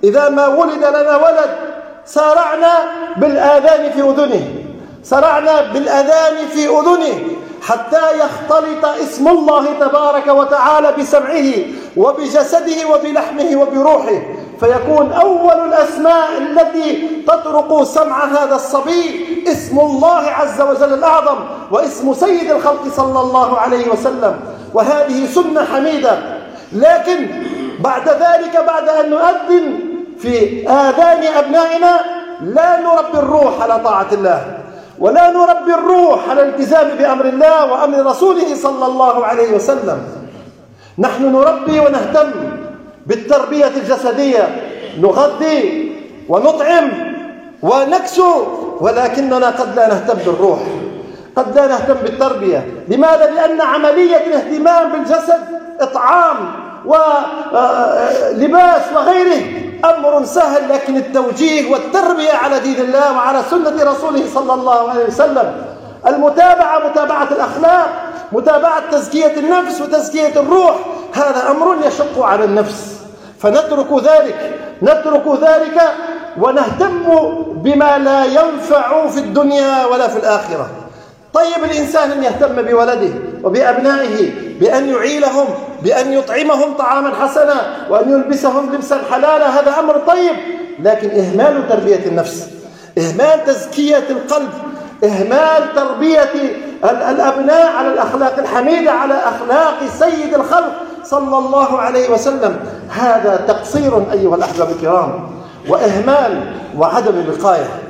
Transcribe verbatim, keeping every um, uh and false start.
إذا ما ولد لنا ولد سارعنا بالآذان في أذنه سرعنا بالأذان في أذنه حتى يختلط اسم الله تبارك وتعالى بسمعه وبجسده وبلحمه وبروحه، فيكون أول الأسماء التي تطرق سمع هذا الصبي اسم الله عز وجل الأعظم واسم سيد الخلق صلى الله عليه وسلم. وهذه سنة حميدة. لكن بعد ذلك، بعد أن نؤذن في آذان أبنائنا، لا نربي الروح على طاعة الله، ولا نربي الروح على الالتزام بأمر الله وأمر رسوله صلى الله عليه وسلم. نحن نربي ونهتم بالتربية الجسدية، نغذي ونطعم ونكسو، ولكننا قد لا نهتم بالروح، قد لا نهتم بالتربية. لماذا؟ لأن عملية الاهتمام بالجسد، إطعام ولباس وغيره، أمر سهل، لكن التوجيه والتربية على دين الله وعلى سنة رسوله صلى الله عليه وسلم، المتابعة، متابعة الأخلاق، متابعة تزكية النفس وتزكية الروح، هذا أمر يشق على النفس. فنترك ذلك نترك ذلك ونهتم بما لا ينفع في الدنيا ولا في الآخرة. طيب الإنسان أن يهتم بولده وبأبنائه بأن يعيلهم، بأن يطعمهم طعاما حسنا، وأن يلبسهم لبسا حلالا، هذا أمر طيب. لكن إهمال تربية النفس، إهمال تزكية القلب، إهمال تربية الأبناء على الأخلاق الحميدة، على أخلاق سيد الخلق صلى الله عليه وسلم، هذا تقصير أيها الأحباب الكرام، وإهمال وعدم وقاية.